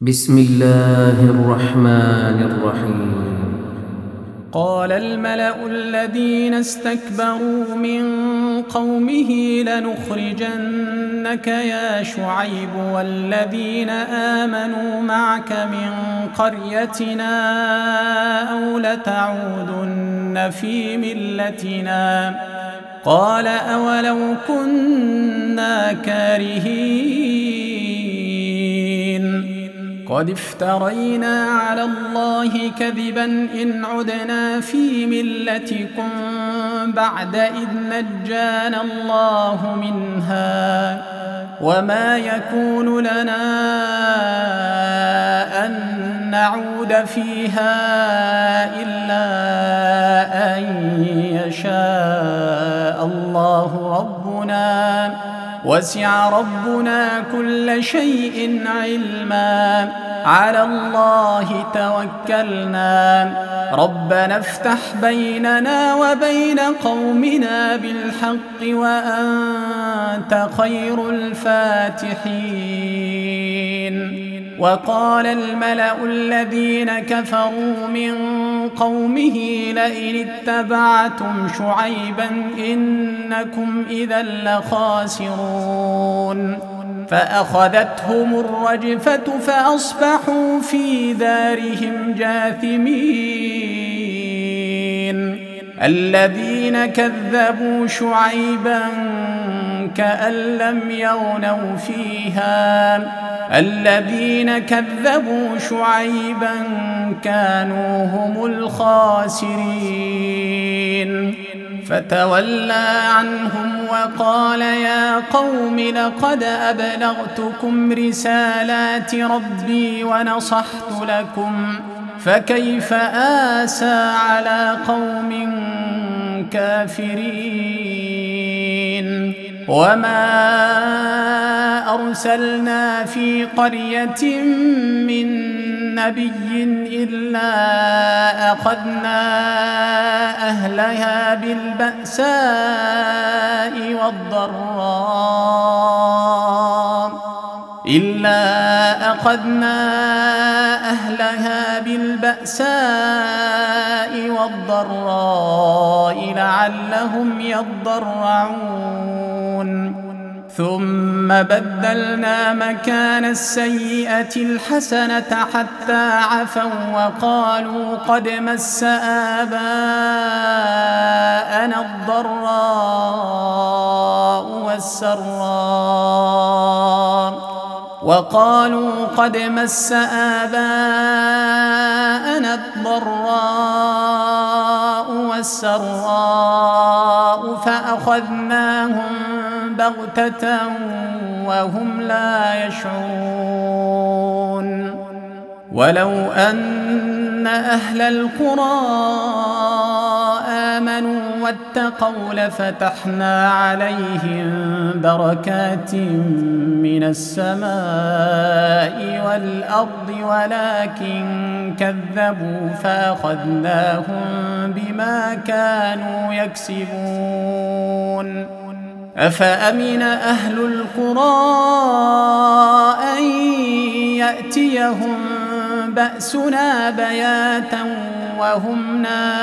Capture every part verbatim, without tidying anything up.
بسم الله الرحمن الرحيم. قال الملأ الذين استكبروا من قومه لنخرجنك يا شعيب والذين آمنوا معك من قريتنا أو لتعودن في ملتنا. قال أولو كنا كارهين قد افترينا على الله كذبا إن عدنا في ملتكم بعد إذ نجانا الله منها وما يكون لنا أن نعود فيها إلا أن يشاء الله ربنا وسع ربنا كل شيء علما على الله توكلنا ربنا افتح بيننا وبين قومنا بالحق وأنت خير الفاتحين. وقال الملأ الذين كفروا من قومه لئن اتبعتم شعيبا إنكم إذا لخاسرون فأخذتهم الرجفة فأصبحوا في دارهم جاثمين. الذين كذبوا شعيبا كأن لم يغنوا فيها الذين كذبوا شعيبا كانوا هم الخاسرين. فتولى عنهم وقال يا قوم لقد أبلغتكم رسالات ربي ونصحت لكم فكيف آسى على قوم كافرين. وما أرسلنا في قرية من نبي إلا أخذنا أهلها بالبأساء والضراء إلا أخذنا أهلها بالبأساء والضراء لعلهم يضرعون ثم بدلنا مكان السيئة الحسنة حتى عفوا وقالوا قد مس آباءنا الضراء والسراء وقالوا قد مس آباءنا الضراء والسراء فأخذناهم بغتة وهم لا يشعرون. ولو أن أهل القرى آمنوا واتقوا لفتحنا عليهم بركات من السماء والأرض ولكن كذبوا فأخذناهم بما كانوا يكسبون. أفأمن أهل القرى أن يأتيهم بأسنا بياتا وهم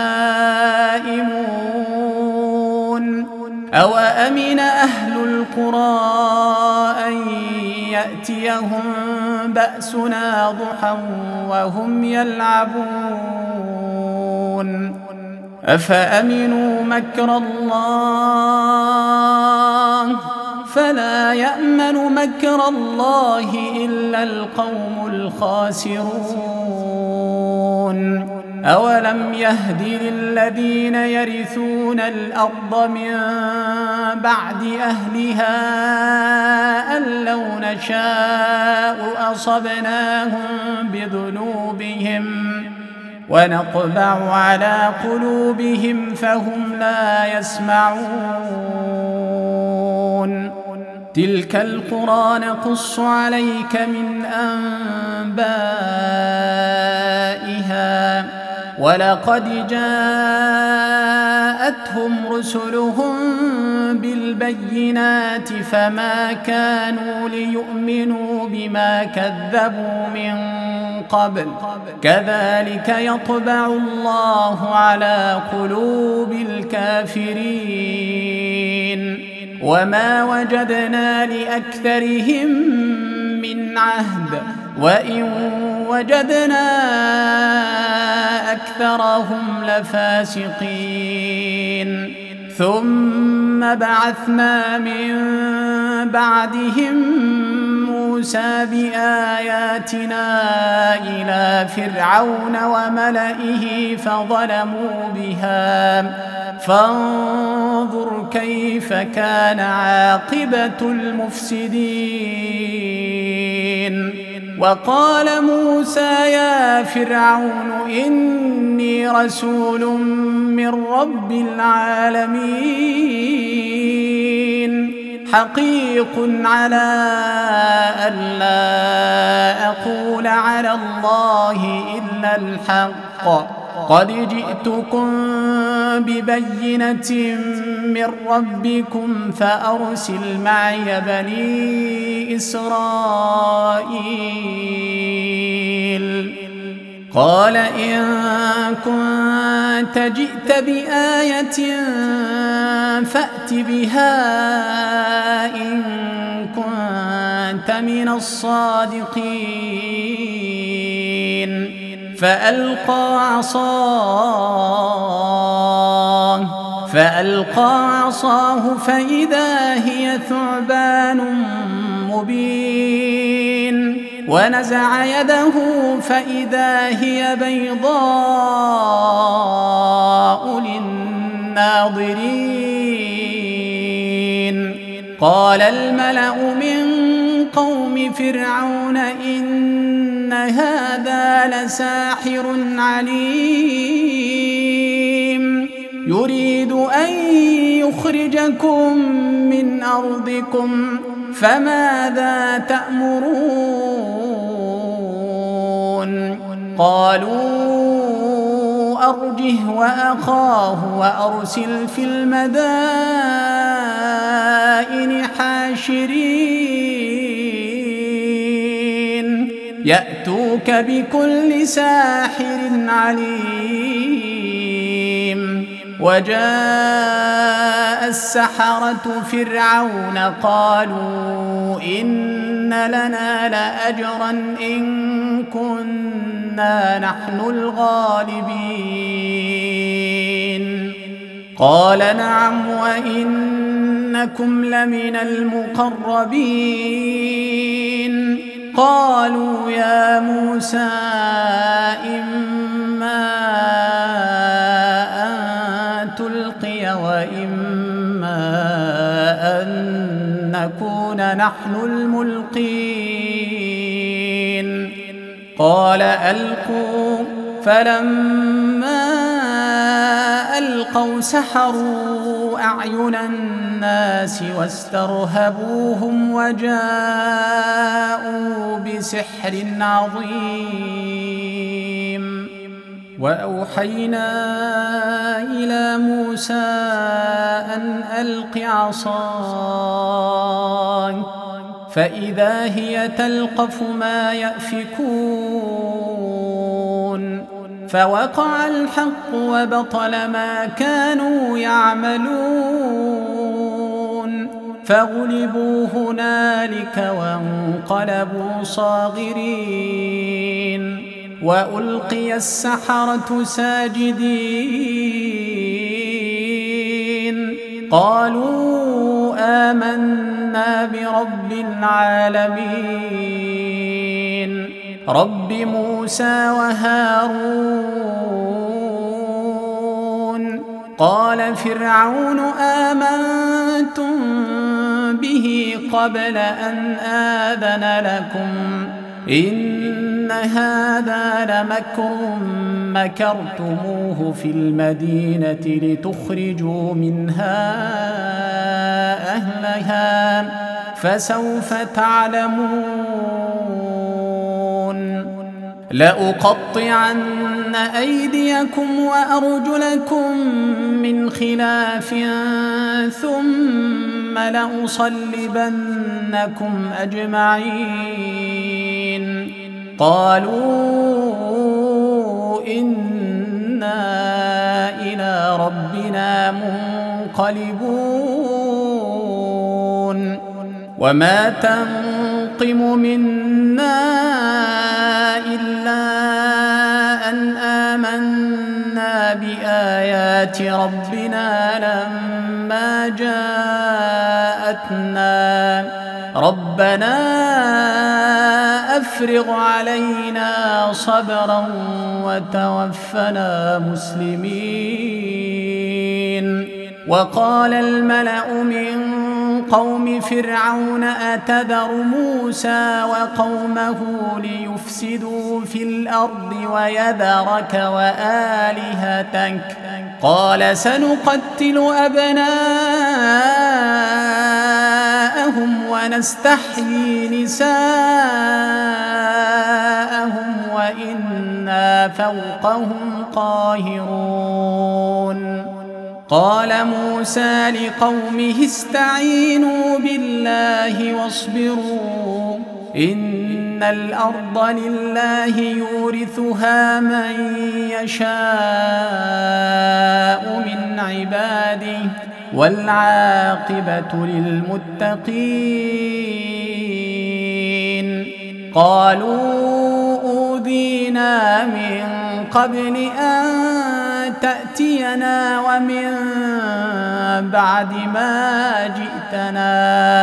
نائمون أو أمن أهل القرى أن يأتيهم بأسنا ضحى وهم يلعبون أفأمنوا مكر الله فلا يأمن مكر الله إلا القوم الخاسرون. أولم يهد للذين يرثون الأرض من بعد أهلها أن لو نشاء أصبناهم بذنوبهم ونطبع على قلوبهم فهم لا يسمعون. تلك القرى نقص عليك من أنبائها ولقد جاءتهم رسلهم بالبينات فما كانوا ليؤمنوا بما كذبوا من قبل كذلك يطبع الله على قلوب الكافرين وما وجدنا لأكثرهم من عهد وإن وجدنا أكثرهم لفاسقين ثم بعثنا من بعدهم موسى بآياتنا إلى فرعون وملئه فظلموا بها فانظر كيف كان عاقبة المفسدين وقال موسى يا فرعون إني رسول من رب العالمين حقيق على ألا أقول على الله إلا الحق قد جئتكم ببينة من ربكم فأرسل معي بني إسرائيل قال إن كنت جئت بآية فأت بها إن كنت من الصادقين فألقى عصاه فألقى عصاه فإذا هي ثعبان مبين ونزع يده فإذا هي بيضاء للناظرين قال الملأ من قوم فرعون إن هذا لساحر عليم يريد أن يخرجكم من أرضكم فماذا تأمرون قالوا أرجه وأخاه وأرسل في المدائن حاشرين يأتوك بكل ساحر عليم وجاء السحرة فرعون قالوا إن لنا لأجرا إن كنا نحن الغالبين قال نعم وإنكم لمن المقربين قالوا يا موسى إما أن تلقي وإما أن نكون نحن الملقين قال ألقوا فلما ألقوا سحروا أعين الناس واسترهبوهم وجاءوا بسحر عظيم وأوحينا إلى موسى أن ألق عصاك فإذا هي تلقف ما يأفكون فوقع الحق وبطل ما كانوا يعملون فغلبوا هنالك وانقلبوا صاغرين وألقي السحرة ساجدين قالوا آمنا برب العالمين رب موسى وهارون قال فرعون آمنتم به قبل أن آذن لكم إن هذا لمكر مكرتموه في المدينة لتخرجوا منها أهلها فسوف تعلمون لأقطعن أيديكم وأرجلكم من خلاف ثم لأصلبنكم أجمعين. قالوا إنا إلى ربنا منقلبون. وما تنقم منا إلا أن آمنا بآيات ربنا لما جاءتنا ربنا أفرغ علينا صبرا وتوفنا مسلمين. وقال الملأ من قوم فرعون أتذر موسى وقومه ليفسدوا في الأرض ويذرك وآلهتك قال سنقتل أبناءهم ونستحيي نساءهم وإنا فوقهم قاهرون. قال موسى لقومه استعينوا بالله واصبروا إن الأرض لله يورثها من يشاء من عباده والعاقبة للمتقين. قالوا أوذينا من قبل أن تأتينا ومن بعد ما جئتنا.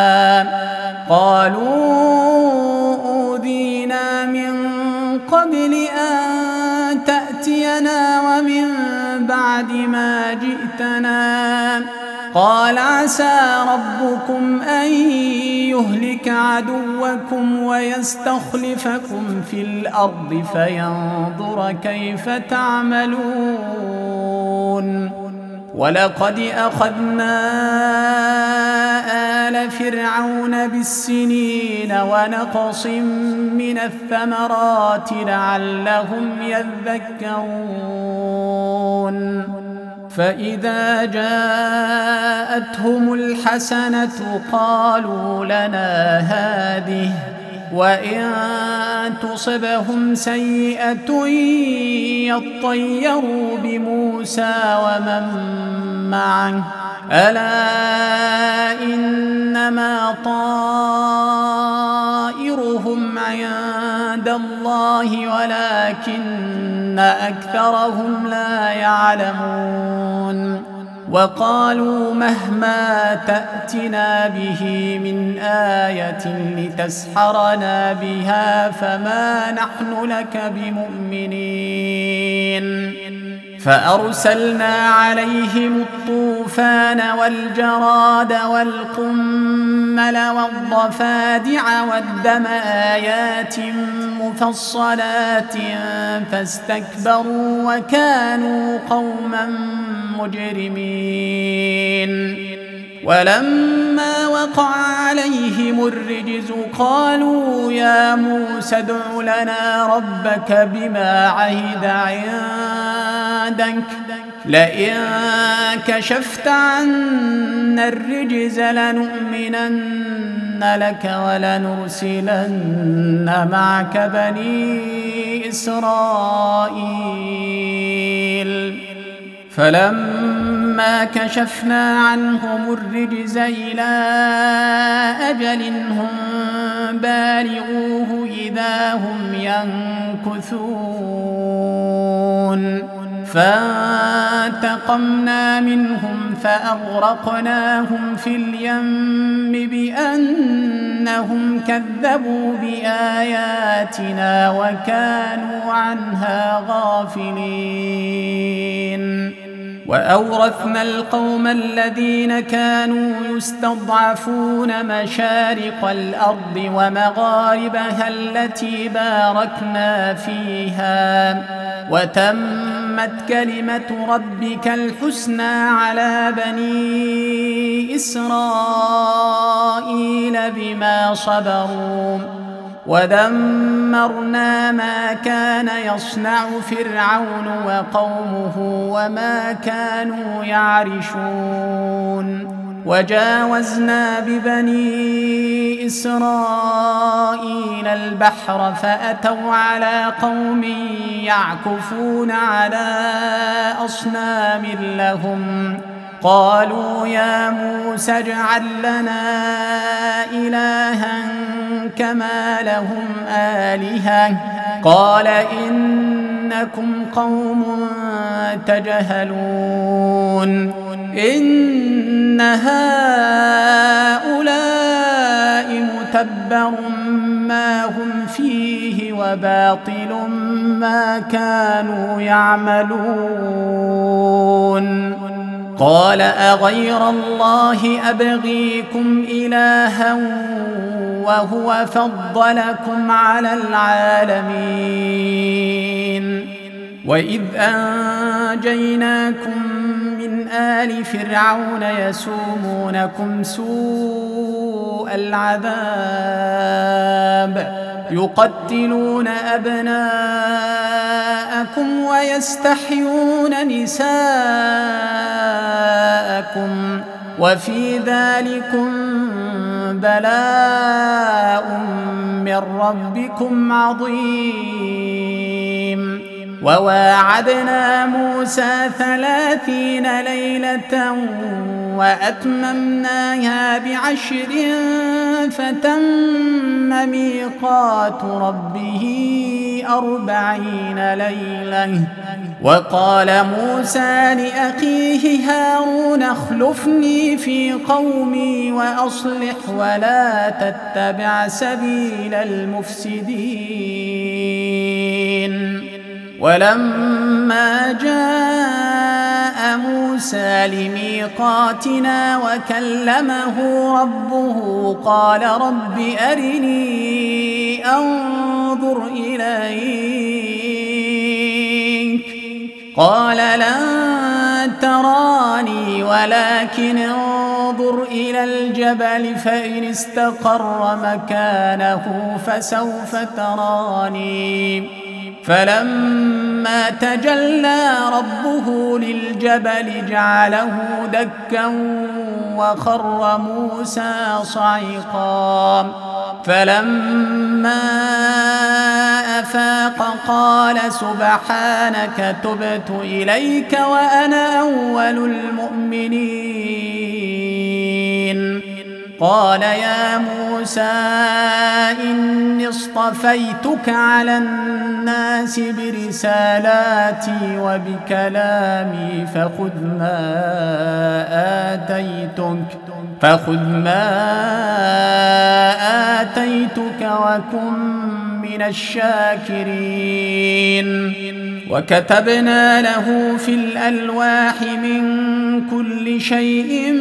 قالوا أوذينا من قبل أن تأتينا ومن بعد ما جئتنا. قال عسى ربكم أن يهلك عدوكم ويستخلفكم في الأرض فينظر كيف تعملون. ولقد أخذنا آل فرعون بالسنين ونقص من الثمرات لعلهم يذكرون. فإذا جاءتهم الحسنة قالوا لنا هذه وإن تصبهم سيئة يطيروا بموسى ومن معه ألا إنما طائرهم عند الله ولكن أكثرهم لا يعلمون. وقالوا مهما تأتنا به من آية لتسحرنا بها فما نحن لك بمؤمنين. فأرسلنا عليهم الطوفان والجراد والقمل والضفادع والدم آيات مفصلات فاستكبروا وكانوا قوما مجرمين. ولما وقع عليهم الرجز قالوا يا موسى ادع لنا ربك بما عهد عندك لئن كشفت عنا الرجز لنؤمنن لك ولنرسلن معك بني إسرائيل. فلما كشفنا عنهم الرجز إلى أجل هم بالغوه إذا هم ينكثون. فانتقمنا منهم فأغرقناهم في اليم بأنهم كذبوا بآياتنا وكانوا عنها غافلين. وأورثنا القوم الذين كانوا يستضعفون مشارق الأرض ومغاربها التي باركنا فيها وتمت كلمة ربك الحسنى على بني إسرائيل بما صبروا ودمرنا ما كان يصنع فرعون وقومه وما كانوا يعرشون وجاوزنا ببني إسرائيل البحر فأتوا على قوم يعكفون على أصنام لهم قالوا يا موسى اجعل لنا إلها كما لهم آلهة قال إنكم قوم تجهلون إن هؤلاء متبر ما هم فيه وباطل ما كانوا يعملون قال أغير الله أبغيكم إلها وهو فضلكم على العالمين وإذ أنجيناكم من آل فرعون يسومونكم سوء العذاب يقتلون أبناءكم ويستحيون نساءكم وفي ذلكم بلاء من ربكم عظيم وواعدنا موسى ثلاثين ليلة وأتممناها بعشر فتم ميقات ربه أربعين ليلة وقال موسى لأخيه هارون اخلفني في قومي وأصلح ولا تتبع سبيل المفسدين ولما جاء موسى لميقاتنا وكلمه ربه قال رب أرني أنظر إليك قال لن تراني ولكن انظر إلى الجبل فإن استقر مكانه فسوف تراني فلما تجلى ربه للجبل جعله دكا وخر موسى صعقا فلما أفاق قال سبحانك تبت إليك وأنا أول المؤمنين قال يا موسى إني اصطفيتك على الناس برسالاتي وبكلامي فخذ ما آتيتك فخذ ما آتيتك وكن من الشاكرين وكتبنا له في الألواح من كل شيء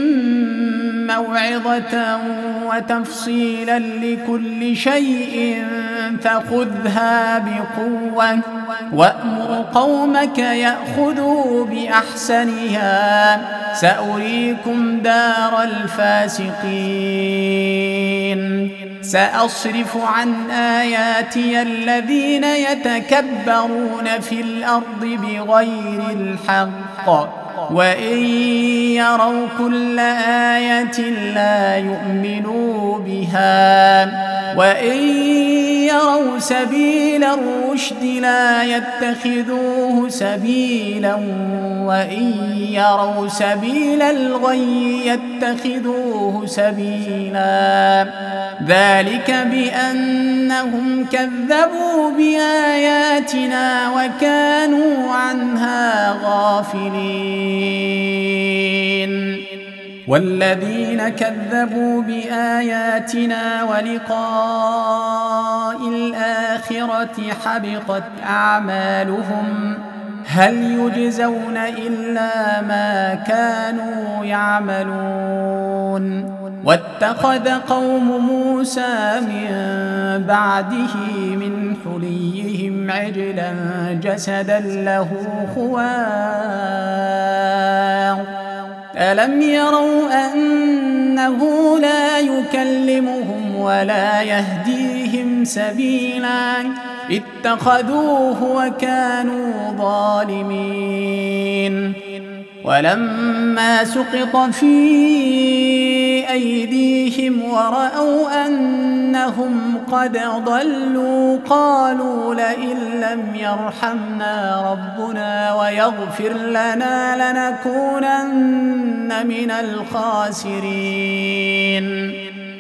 موعظة وتفصيلا لكل شيء فخذها بقوة وأمر قومك يأخذوا بأحسنها سأريكم دار الفاسقين سأصرف عن آياتي الذين يتكبرون في الأرض بغير الحق وإن يروا كل آية لا يؤمنوا بها وإن يروا سبيل الرشد لا يتخذوه سبيلا وإن يروا سبيل الغي يتخذوه سبيلا ذلك بأنهم كذبوا بآياتنا وكانوا عنها غافلين والذين كذبوا بآياتنا ولقاء الآخرة حبطت أعمالهم هل يجزون إلا ما كانوا يعملون واتخذ قوم موسى من بعده من حليهم عجلا جسدا له خوار ألم يروا أنه لا يكلمهم ولا يهديهم عليهم سبيلا اتخذوه وكانوا ظالمين. ولما سقط في أيديهم ورأوا أنهم قد ضلوا قالوا لئن لم يرحمنا ربنا ويغفر لنا لنكونن من الخاسرين.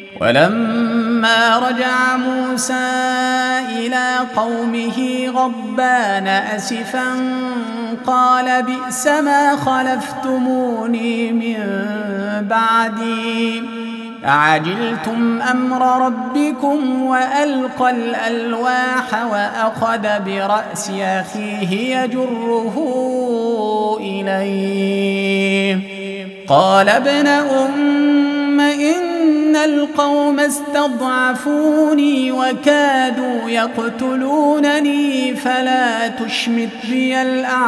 ولما رجع موسى إلى قومه غضبان أسفا قال بئس ما خلفتموني من بعدي أعجلتم أمر ربكم وألقى الألواح وأخذ برأس أخيه يجره إليه قال ابن أم إن القوم استضعفوني وكادوا يقتلونني فلا تشمت بي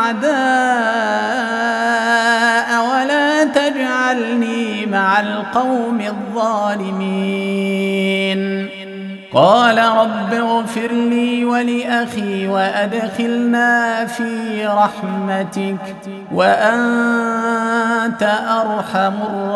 الأعداء ولا تجعلني مع القوم الظالمين. قال رب اغفر لي ولأخي وأدخلنا في رحمتك وأنت أرحم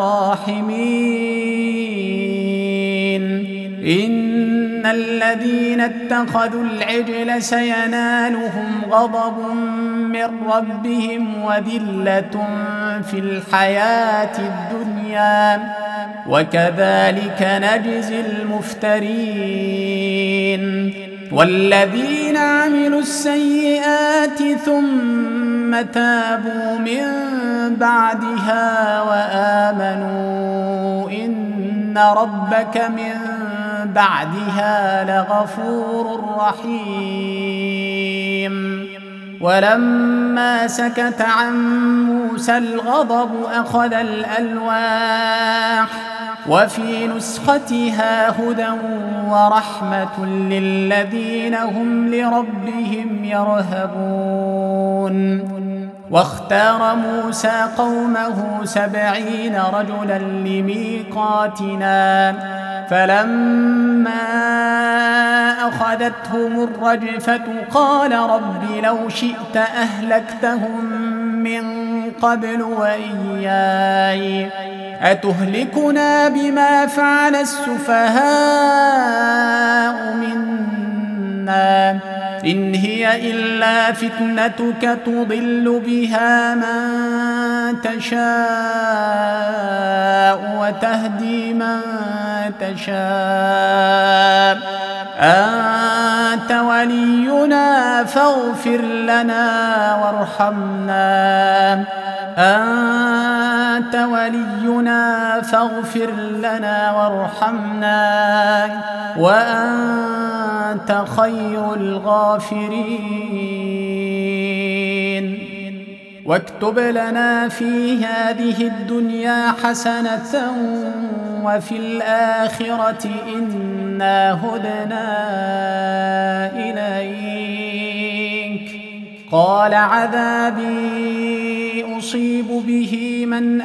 الراحمين. إن الذين اتخذوا العجل سينالهم غضب من ربهم وذلة في الحياة الدنيا وكذلك نجزي المفترين. والذين عملوا السيئات ثم تابوا من بعدها وآمنوا إن ربك من بعدها لغفور رحيم. ولما سكت عن موسى الغضب أخذ الألواح وفي نسختها هدى ورحمة للذين هم لربهم يرهبون. واختار موسى قومه سبعين رجلا لميقاتنا فلما أخذتهم الرجفة قال رب لو شئت أهلكتهم من قبل وإياي أتهلكنا بما فعل السفهاء منا إن هي إلا فتنتك تضل بها من تشاء وتهدي من تشاء أنت ولينا فاغفر لنا وارحمنا أنت ولينا فاغفر لنا وارحمنا وأنت خير الغافرين. واكتب لنا في هذه الدنيا حسنة وفي الآخرة إنا هدنا إليك. قال عذابي أصيب به من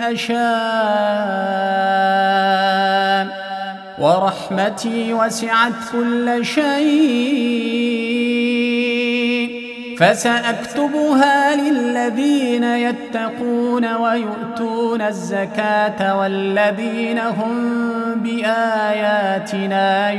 أشاء ورحمتي وسعت كل شيء فسأكتبها للذين يتقون ويؤتون الزكاة والذين هم بآياتنا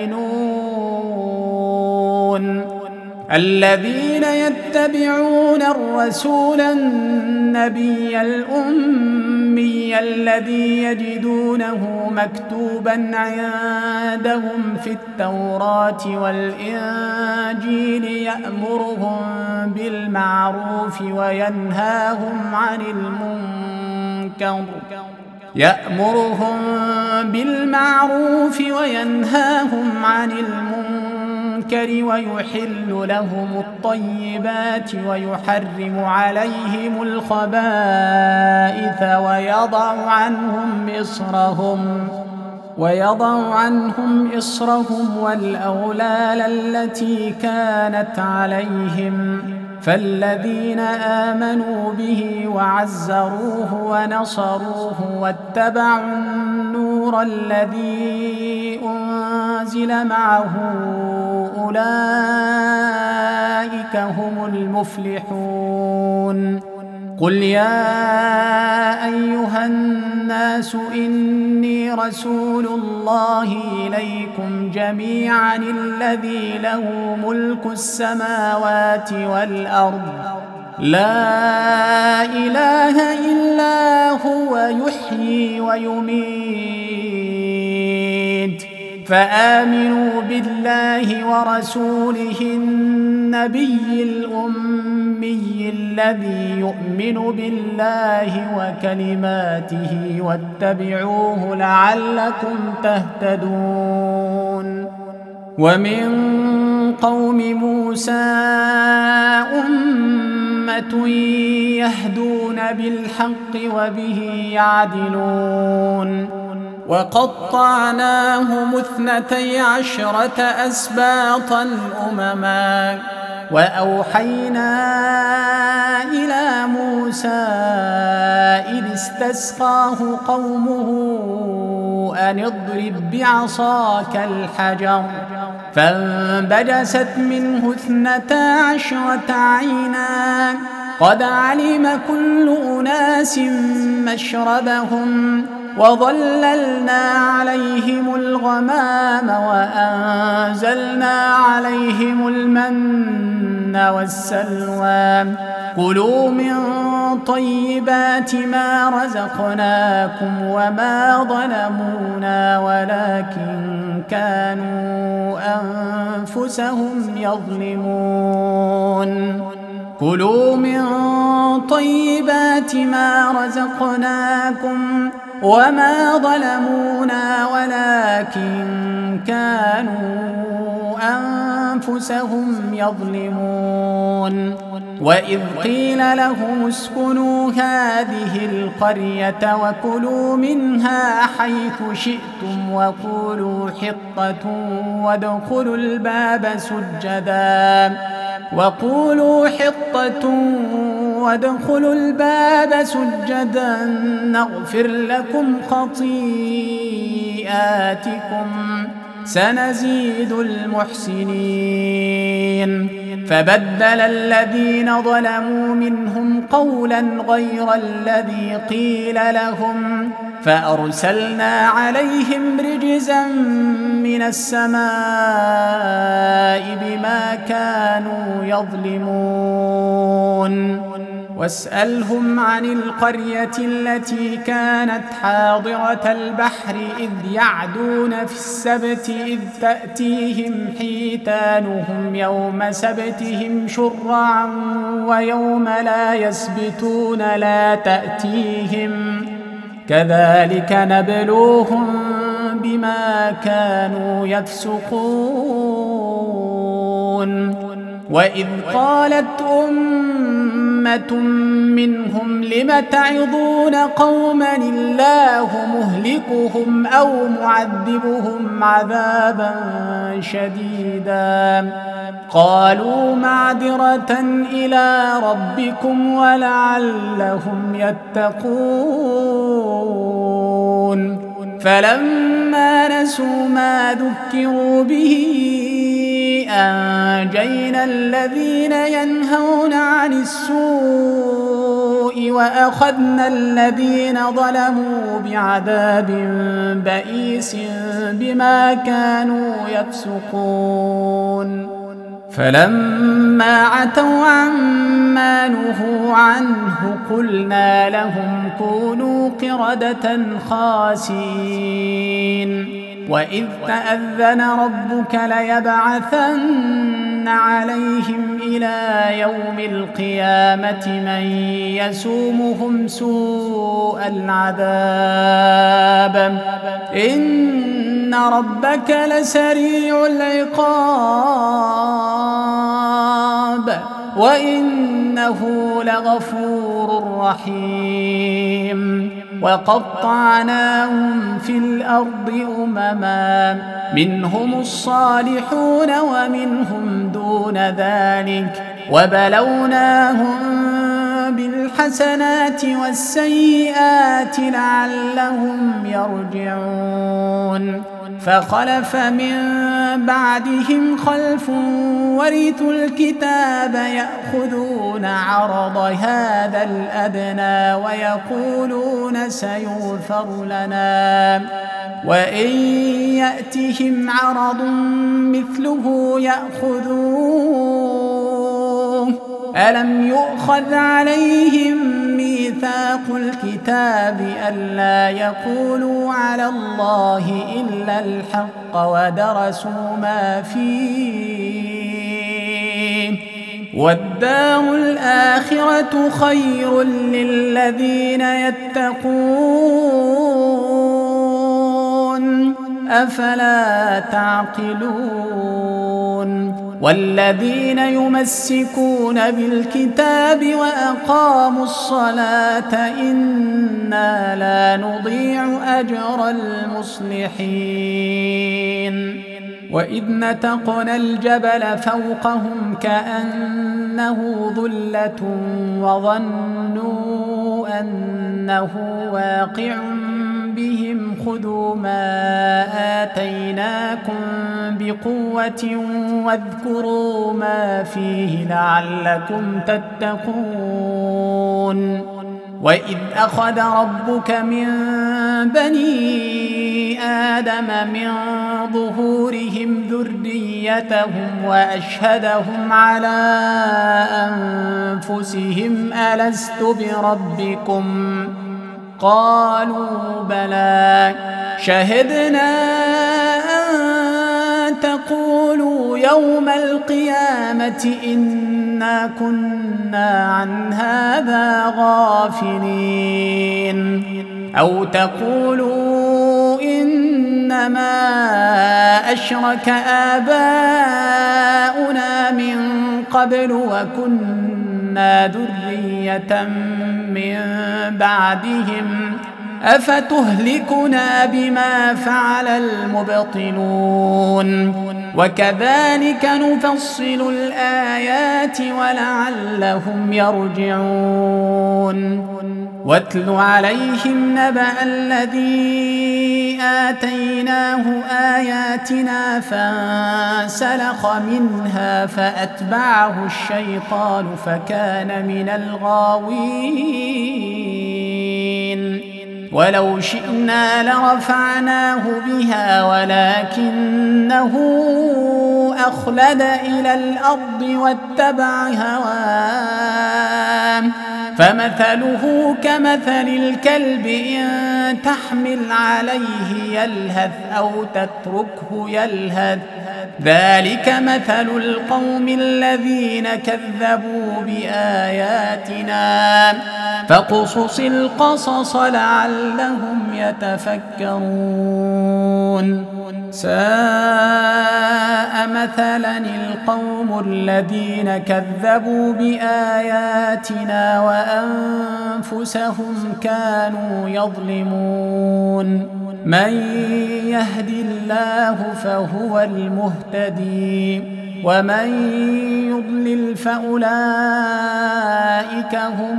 يؤمنون. الذين يتبعون الرسول النبي الأمي الذي يجدونه مكتوبا عندهم في التوراة والإنجيل يأمرهم بالمعروف وينهاهم عن المنكر يأمرهم بالمعروف وينهاهم عن المنكر ويحل لهم الطيبات ويحرم عليهم الخبائث ويضع عنهم إصرهم ويضع عنهم إصرهم والأغلال التي كانت عليهم. فالذين آمنوا به وعزروه ونصروه واتبعوا النور الذي أنزل أنزل معه أولئك هم المفلحون. قل يا أيها الناس إني رسول الله إليكم جميعا الذي له ملك السماوات والأرض لا إله إلا هو يحيي ويميت فآمنوا بالله ورسوله النبي الأمي الذي يؤمن بالله وكلماته واتبعوه لعلكم تهتدون. ومن قوم موسى أمة يهدون بالحق وبه يعدلون. وقطعناهم اثنتي عشرة أسباطا أمما وأوحينا إلى موسى إذ استسقاه قومه أن اضرب بعصاك الحجر فانبجست منه اثنتا عشرة عينا قد علم كل أناس مشربهم وظللنا عليهم الغمام وأنزلنا عليهم المن والسلوى كلوا من طيبات ما رزقناكم وما ظلمونا ولكن كانوا أنفسهم يظلمون. كلوا من طيبات ما رزقناكم وما ظلمونا ولكن كانوا أنفسهم يظلمون. وإذ قيل لهم اسكنوا هذه القرية وكلوا منها حيث شئتم وقولوا حطة وادخلوا الباب سجدا وقولوا حطة وادخلوا الباب سجدا نغفر لكم خطيئاتكم سنزيد المحسنين. فبدل الذين ظلموا منهم قولا غير الذي قيل لهم فأرسلنا عليهم رجزا من السماء بما كانوا يظلمون. واسألهم عن القرية التي كانت حاضرة البحر إذ يعدون في السبت إذ تأتيهم حيتانهم يوم سبتهم شرعا ويوم لا يسبتون لا تأتيهم كذلك نبلوهم بما كانوا يفسقون. وإذ قالت أمة منهم لم تعظون قوما الله مهلكهم أو معذبهم عذابا شديدا قالوا معذرة إلى ربكم ولعلهم يتقون. فلما نسوا ما ذكروا به أنجينا الذين ينهون عن السوء وأخذنا الذين ظلموا بعذاب بئيس بما كانوا يفسقون. فلما عتوا عما نهوا عنه قلنا لهم كونوا قردة خاسئين. وإذ تأذن ربك ليبعثن عليهم إلى يوم القيامة من يسومهم سوء العذاب إن ربك لسريع العقاب وإنه لغفور رحيم. وقطعناهم في الأرض أمما منهم الصالحون ومنهم دون ذلك وبلوناهم بالحسنات والسيئات لعلهم يرجعون. فخلف من بعدهم خلف ورثوا الكتاب يأخذون عرض هذا الأدنى ويقولون سيغفر لنا وإن يأتهم عرض مثله يأخذوه ألم يؤخذ عليهم ميثاق الكتاب ألا يقولوا على الله إلا الحق ودرسوا ما فيه والدار الآخرة خير للذين يتقون أفلا تعقلون والذين يمسكون بالكتاب وأقاموا الصلاة إنا لا نضيع أجر المصلحين وإذ نتقنا الجبل فوقهم كأنه ظلة وظنوا أنه واقع بهم خذوا ما آتيناكم بقوة واذكروا ما فيه لعلكم تتقون وإذ أخذ ربك من بني آدم من ظهورهم ذريتهم وأشهدهم على أنفسهم ألست بربكم قالوا بلى شهدنا أن تقولوا يوم القيامة إنا كنا عن هذا غافلين أو تقولوا إنما أشرك آباؤنا من قبل وكنا ذرية من بعدهم أفتهلكنا بما فعل المبطلون وكذلك نفصل الآيات ولعلهم يرجعون واتل عليهم نبأ الذي آتيناه آياتنا فانسلخ منها فأتبعه الشيطان فكان من الغاوين ولو شئنا لرفعناه بها ولكنه أخلد إلى الأرض واتبع هواه فمثله كمثل الكلب إن تحمل عليه يلهث أو تتركه يلهث ذلك مثل القوم الذين كذبوا بآياتنا فاقصص القصص لعلهم يتفكرون ساء مثلا القوم الذين كذبوا بآياتنا وأنفسهم كانوا يظلمون من يهد الله فهو المهتدي ومن يضلل فأولئك هم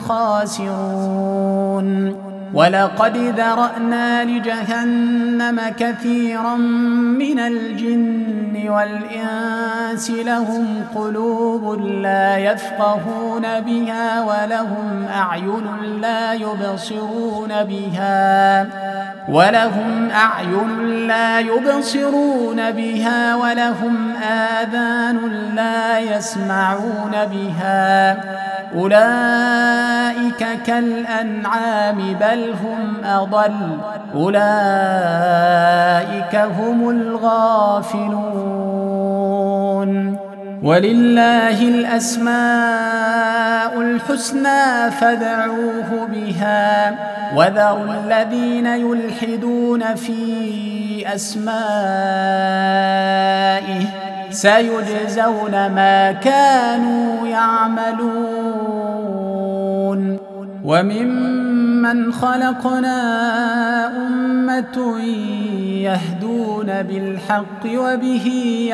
الخاسرون ولقد ذرأنا لجهنم كثيرا من الجن والإنس لهم قلوب لا يفقهون بها ولهم أعين لا يبصرون بها ولهم أعين لا يبصرون بها ولهم آذان لا يسمعون بها أولئك كالأنعام بل هم أضل أولئك هم الغافلون ولله الأسماء الحسنى فادعوه بها وذروا الذين يلحدون في أسمائه سيجزون ما كانوا يعملون وممن خلقنا أمة يهدون بالحق وبه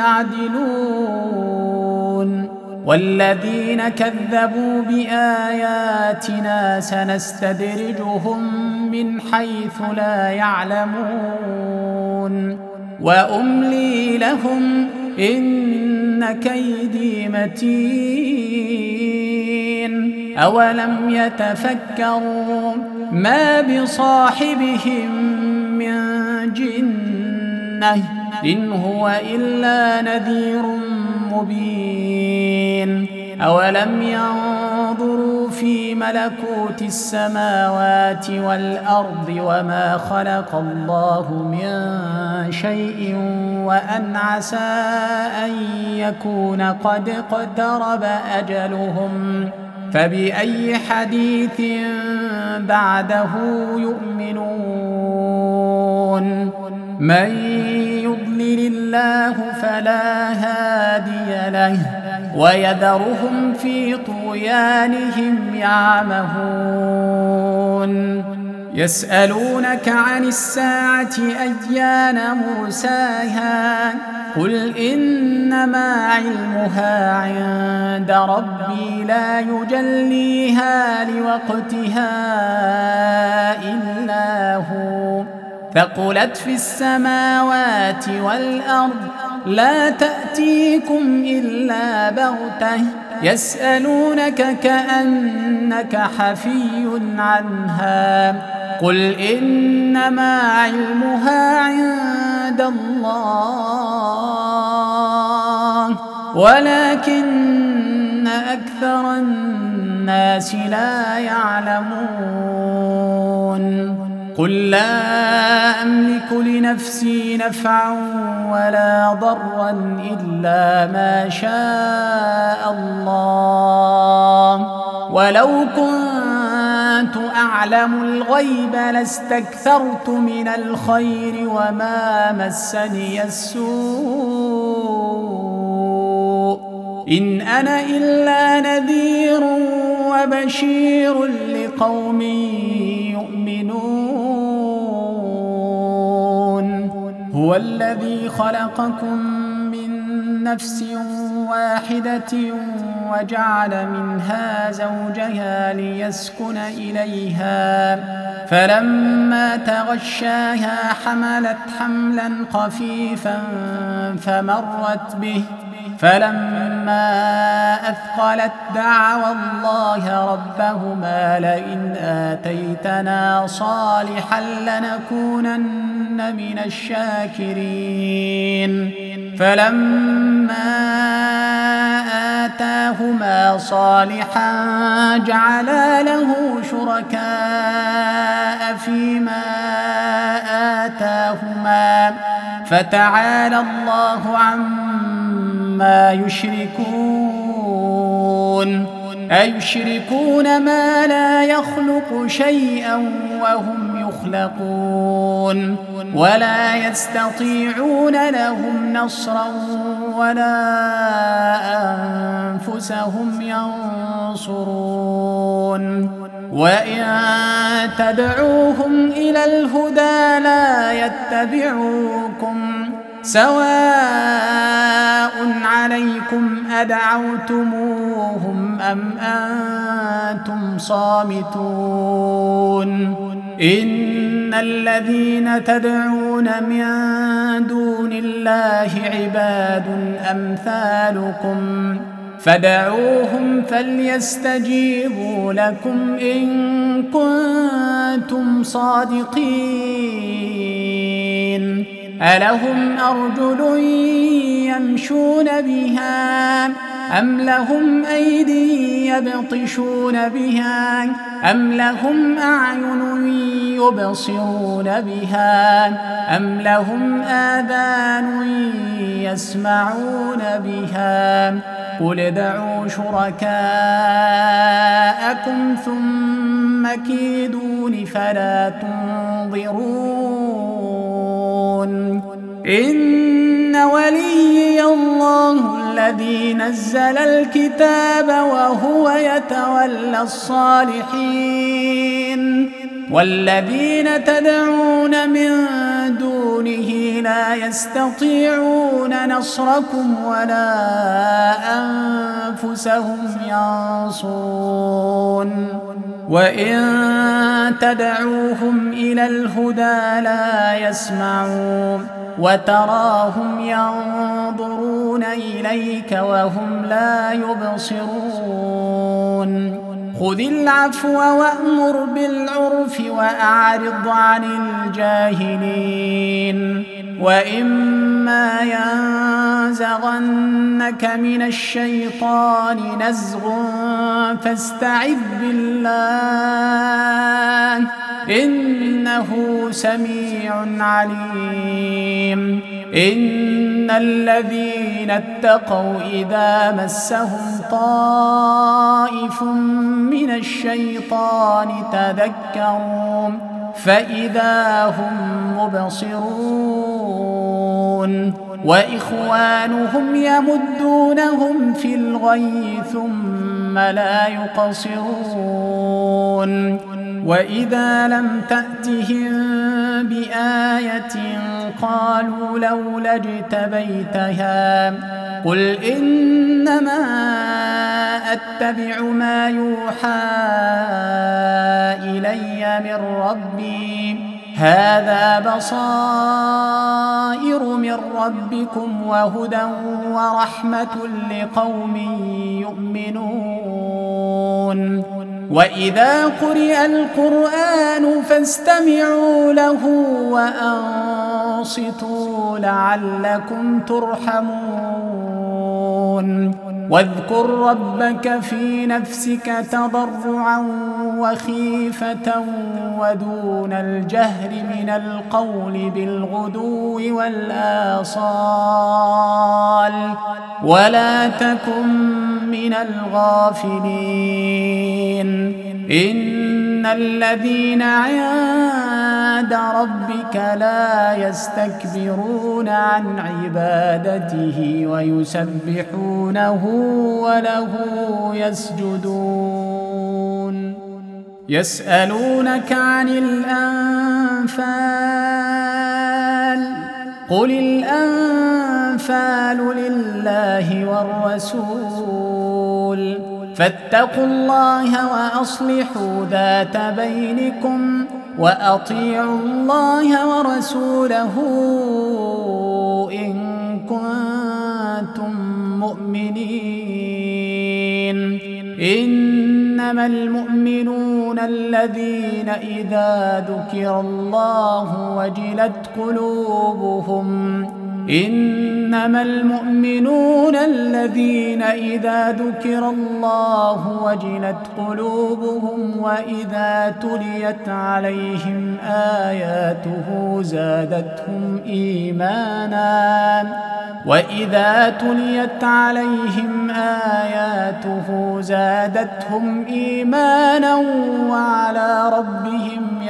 يعدلون والذين كذبوا بآياتنا سنستدرجهم من حيث لا يعلمون وأملي لهم إن كيدي متين أولم يتفكروا ما بصاحبهم من جنة إن هو إلا نذير مبين أولم ينظروا في ملكوت السماوات والأرض وما خلق الله من شيء وأن عسى أن يكون قد اقترب أجلهم فبأي حديث بعده يؤمنون من يضلل الله فلا هادي له ويذرهم في طغيانهم يعمهون يسألونك عن الساعة أيان مرساها قل إنما علمها عند ربي لا يجليها لوقتها إلا هو ثقلت في السماوات والأرض لا تأتيكم إلا بغتة يسألونك كأنك حفي عنها قل إنما علمها عند الله ولكن أكثر الناس لا يعلمون قل لا أملك لنفسي نفعا ولا ضرا إلا ما شاء الله ولو كنت أعلم الغيب لاستكثرت من الخير وما مسني السوء إن أنا إلا نذير وبشير لقوم يؤمنون هو الذي خلقكم من نفس واحدة وجعل منها زوجها ليسكن إليها فلما تغشاها حملت حملا خفيفا فمرت به فلما أثقلت دعوا الله ربهما لئن آتيتنا صالحا لنكونن من الشاكرين فلما آتاهما صالحا جعلا له شركاء فيما آتاهما فتعالى الله عما يشركون أيشركون ما لا يخلق شيئا وهم يخلقون ولا يستطيعون لهم نصرا ولا أنفسهم ينصرون وإن تدعوهم إلى الهدى لا يتبعوكم سواء عليكم أدعوتموهم أم أنتم صامتون إن الذين تدعون من دون الله عباد أمثالكم فدعوهم فليستجيبوا لكم إن كنتم صادقين ألهم أرجل يمشون بها أم لهم أيدي يبطشون بها أم لهم أعين يبصرون بها أم لهم آذان يسمعون بها قل ادعوا شركاءكم ثم كيدون فلا تنظرون إن وليي الله الذي نزل الكتاب وهو يتولى الصالحين والذين تدعون من دونه لا يستطيعون نصركم ولا أنفسهم ينصرون وإن تدعوهم إلى الهدى لا يسمعون وتراهم ينظرون إليك وهم لا يبصرون خذ العفو وأمر بالعرف وأعرض عن الجاهلين وإما ينزغنك من الشيطان نزغ فاستعذ بالله إنه سميع عليم إن الذين اتقوا إذا مسهم طائف من الشيطان تذكروا فإذا هم مبصرون وإخوانهم يمدونهم في الغي ثم لا يقصرون وإذا لم تأتهم بآية قالوا لولا اجتبيتها قل إنما أتبع ما يوحى إلي من ربي هذا بصائر من ربكم وهدى ورحمة لقوم يؤمنون وإذا قرئ القرآن فاستمعوا له وأنصتوا لعلكم ترحمون واذكر ربك في نفسك تضرعا وخيفة ودون الجهر من القول بالغدو والآصال ولا تكن من الغافلين إن الذين عند ربك لا يستكبرون عن عبادته ويسبحونه وله يسجدون يسألونك عن الأنفال قل الأنفال لله والرسول فاتقوا الله وأصلحوا ذات بينكم وأطيعوا الله ورسوله إن كنتم مؤمنين إنما المؤمنون الذين إذا ذكر الله وجلت قلوبهم إنما المؤمنون الذين إذا ذكر الله وجلت قلوبهم وإذا تليت عليهم آياته زادتهم إيمانا وإذا تليت عليهم آياته زادتهم إيمانا وعلى ربهم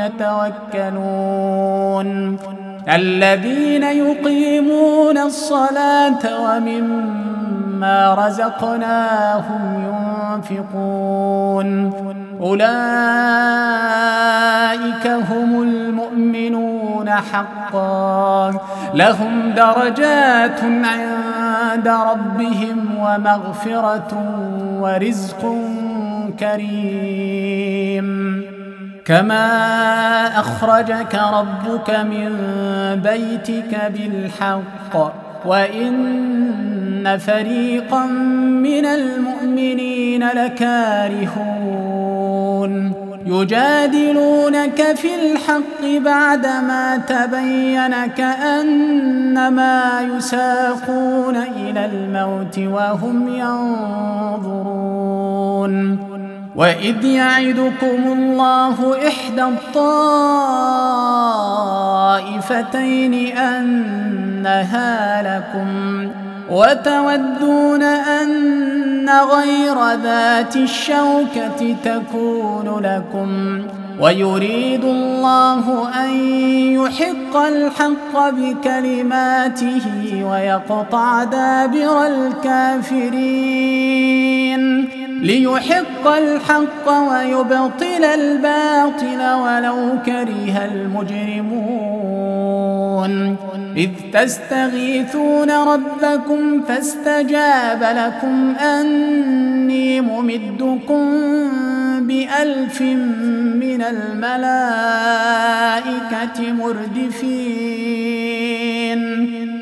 يتوكلون الذين يقيمون الصلاة ومما رزقناهم ينفقون أولئك هم المؤمنون حقا لهم درجات عند ربهم ومغفرة ورزق كريم كما أخرجك ربك من بيتك بالحق وإن فريقا من المؤمنين لكارهون يجادلونك في الحق بعدما تبين كأنما يساقون إلى الموت وهم ينظرون وإذ يعدكم الله إحدى الطائفتين أنها لكم وتودون أن غير ذات الشوكة تكون لكم ويريد الله أن يحق الحق بكلماته ويقطع دابر الكافرين ليحق الحق ويبطل الباطل ولو كره المجرمون إذ تستغيثون ربكم فاستجاب لكم أني ممدكم بألف من الملائكة مردفين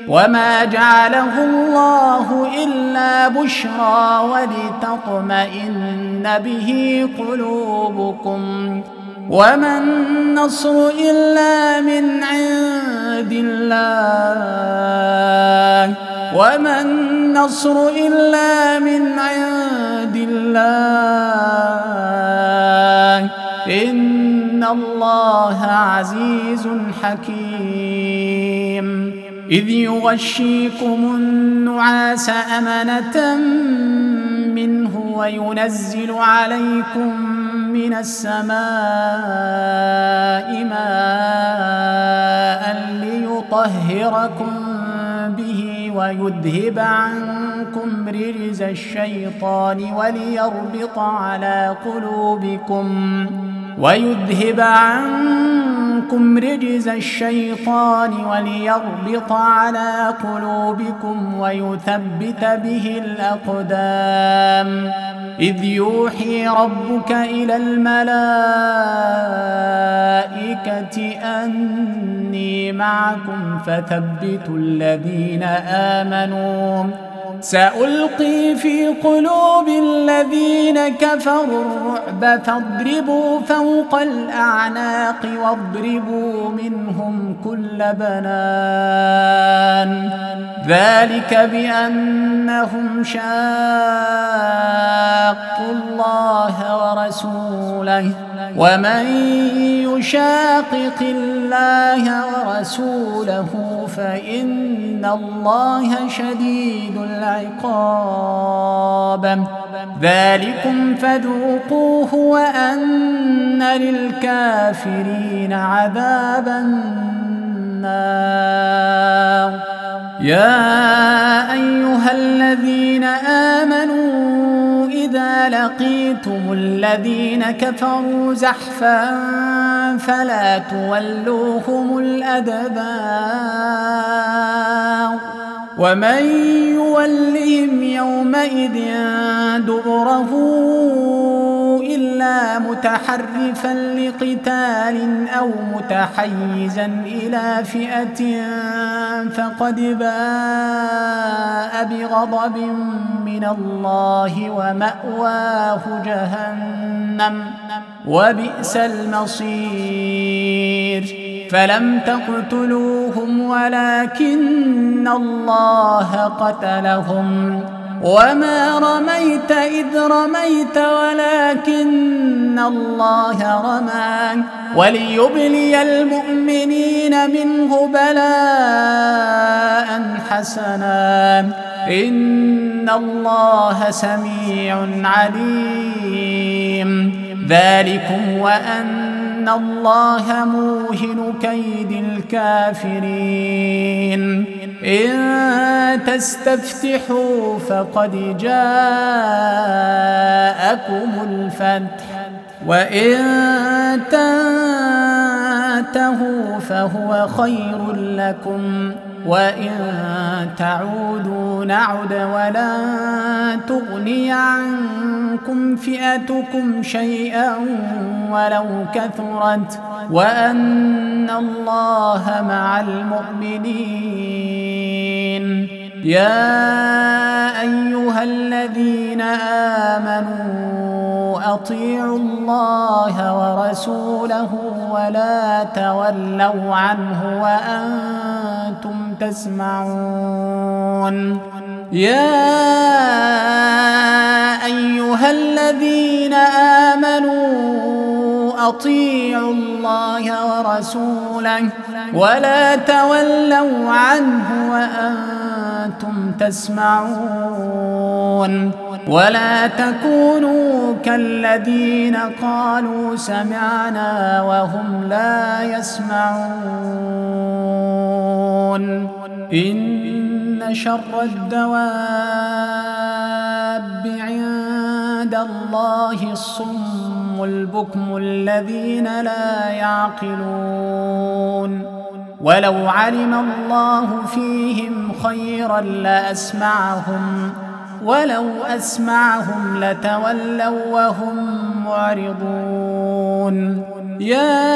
وما جعله الله إلا بشرى ولتطمئن به قلوبكم وما النصر إلا من عند الله وما النصر إلا من عند الله إن الله عزيز حكيم إذ يغشيكم النعاس أمنة منه وينزل عليكم من السماء ماء ليطهركم به ويذهب عنكم رجز الشيطان وليربط على قلوبكم ويذهب عنكم رجز الشيطان وليربط على قلوبكم ويثبت به الأقدام إذ يوحي ربك إلى الملائكة أني معكم فثبتوا الذين آمنوا سألقي في قلوب الذين كفروا الرعب فاضربوا فوق الأعناق واضربوا منهم كل بنان ذلك بأنهم شاقوا الله ورسوله ومن يشاقق الله ورسوله فإن الله شديد العقاب ذلكم فذوقوه وأن للكافرين عذاب النار يا أيها الذين آمنوا إذا لقيتم الذين كفروا زحفا فلا تولوهم الأدبار ومن يولهم يومئذ دبره إلا متحرفا لقتال أو متحيزا إلى فئة فقد باء بغضب من الله ومأواه جهنم وبئس المصير فلم تقتلوهم ولكن الله قتلهم وما رميت إذ رميت ولكن الله رمى وليبلي المؤمنين منه بلاء حسنا إن الله سميع عليم ذلكم وأن الله موهن كيد الكافرين إن تستفتحوا فقد جاءكم الفتح وإن تنتهوا فهو خير لكم وإن تعودوا نعد ولن تغني عنكم فئتكم شيئا ولو كثرت وأن الله مع المؤمنين يا أيها الذين آمنوا أطيعوا الله ورسوله ولا تولوا عنه وأنتم تسمعون يا أيها الذين آمنوا أطيعوا الله ورسوله ولا تولوا عنه وأنتم تسمعون ولا تكونوا كالذين قالوا سمعنا وهم لا يسمعون إن شر الدواب عند الله الصم البكم الذين لا يعقلون ولو علم الله فيهم خيرا لأسمعهم ولو أسمعهم لتولوا وهم معرضون يا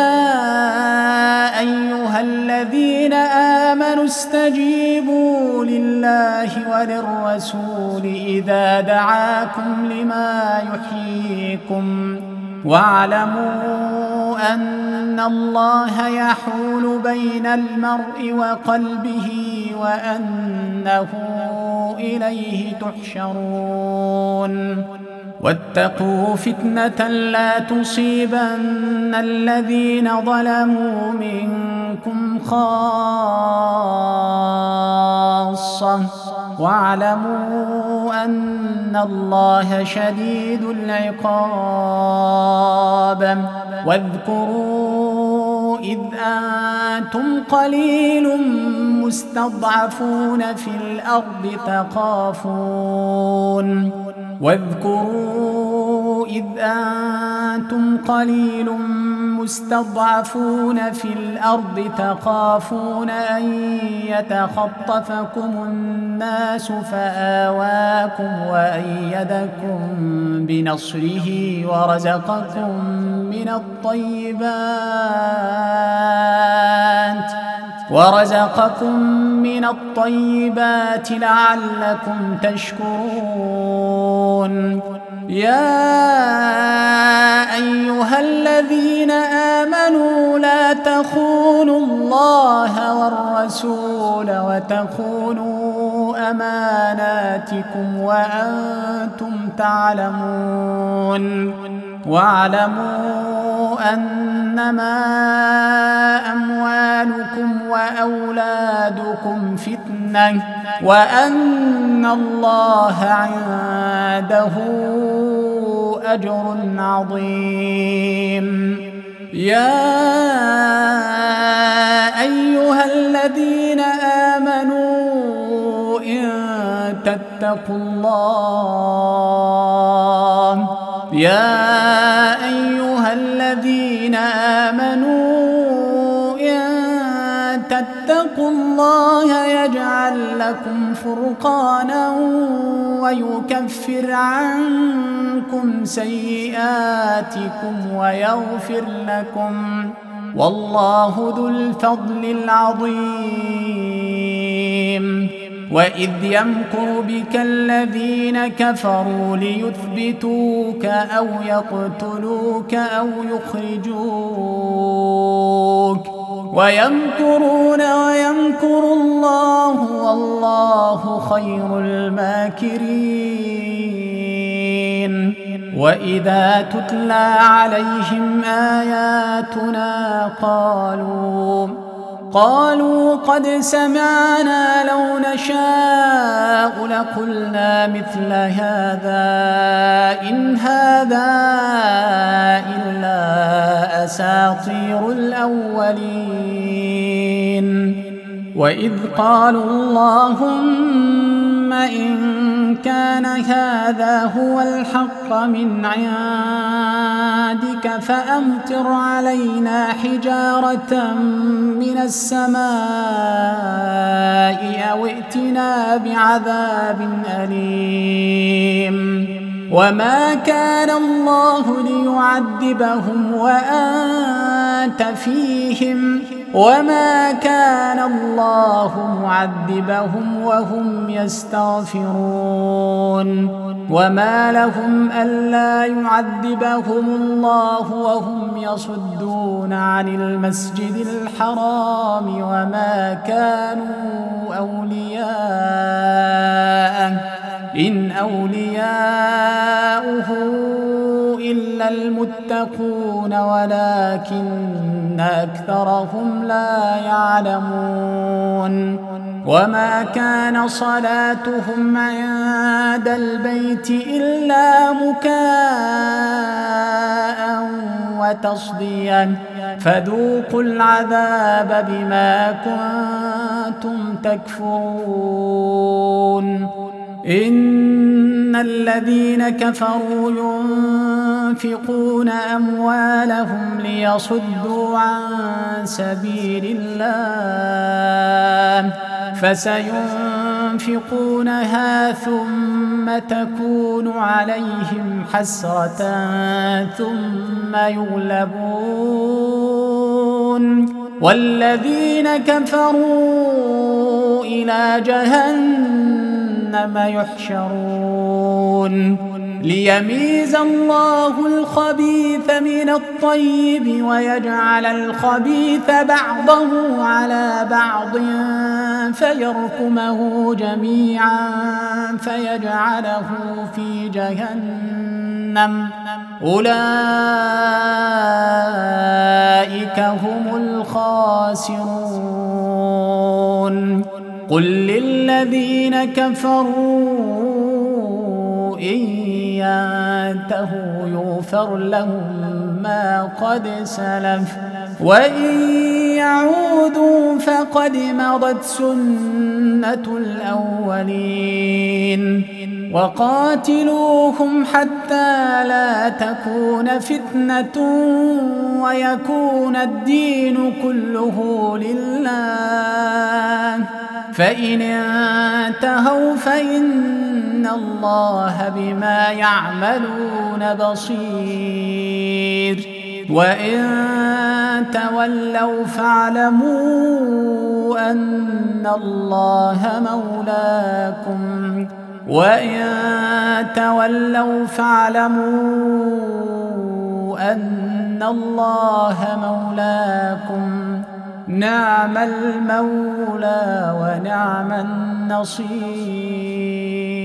أيها الذين آمنوا استجيبوا لله وللرسول إذا دعاكم لما يحييكم واعلموا أن الله يحول بين المرء وقلبه وأنه إليه تحشرون واتقوا فتنة لا تصيبن الذين ظلموا منكم خاصة واعلموا أن الله شديد العقاب واذكروا إذ أنتم قليل مستضعفون في الأرض تخافون واذكروا إذ أنتم قليل مستضعفون في الأرض تخافون أن يتخطفكم الناس فآواكم وأيدكم بنصره ورزقكم من الطيبات ورزقكم من الطيبات لعلكم تشكرون يا أيها الذين آمنوا لا تخونوا الله والرسول وتخونوا أماناتكم وأنتم تعلمون واعلموا أنما أموالكم وأولادكم فتنة وأن الله عنده أجر عظيم يا أيها الذين آمنوا إن تتقوا الله يا أيها الذين آمنوا إن تتقوا الله يجعل لكم فرقانا ويكفر عنكم سيئاتكم ويغفر لكم والله ذو الفضل العظيم وإذ يمكر بك الذين كفروا ليثبتوك أو يقتلوك أو يخرجوك ويمكرون ويمكر الله والله خير الماكرين وإذا تتلى عليهم آياتنا قالوا قالوا قد سمعنا لو نشاء لقلنا مثل هذا إن هذا إلا أساطير الأولين وإذ قالوا اللهم إن كان هذا هو الحق من عندك فأمطر علينا حجارة من السماء أو ائتنا بعذاب أليم وما كان الله ليعذبهم وأنت فيهم وما كان الله معذبهم وهم يستغفرون وما لهم ألا يعذبهم الله وهم يصدون عن المسجد الحرام وما كانوا أولياءه إن أولياؤه إلا المتقون ولكن أكثرهم لا يعلمون وما كان صلاتهم عند البيت إلا مكاء وتصديا فذوقوا العذاب بما كنتم تكفرون إن الذين كفروا ينفقون أموالهم ليصدوا عن سبيل الله فسينفقونها ثم تكون عليهم حسرة ثم يغلبون والذين كفروا إلى جهنم يحشرون ليميز الله الخبيث من الطيب ويجعل الخبيث بعضه على بعض فيركمه جميعا فيجعله في جهنم أولئك هم الخاسرون قل للذين كفروا إن ينتهوا يغفر لهم ما قد سلف وإن يعودوا فقد مضت سنة الأولين وقاتلوهم حتى لا تكون فتنة ويكون الدين كله لله فإن انتهوا فإن الله بما يعملون بصير وإن تولوا فاعلموا أن الله مولاكم وإن تولوا فاعلموا أن الله مولاكم نعم المولى ونعم النصير.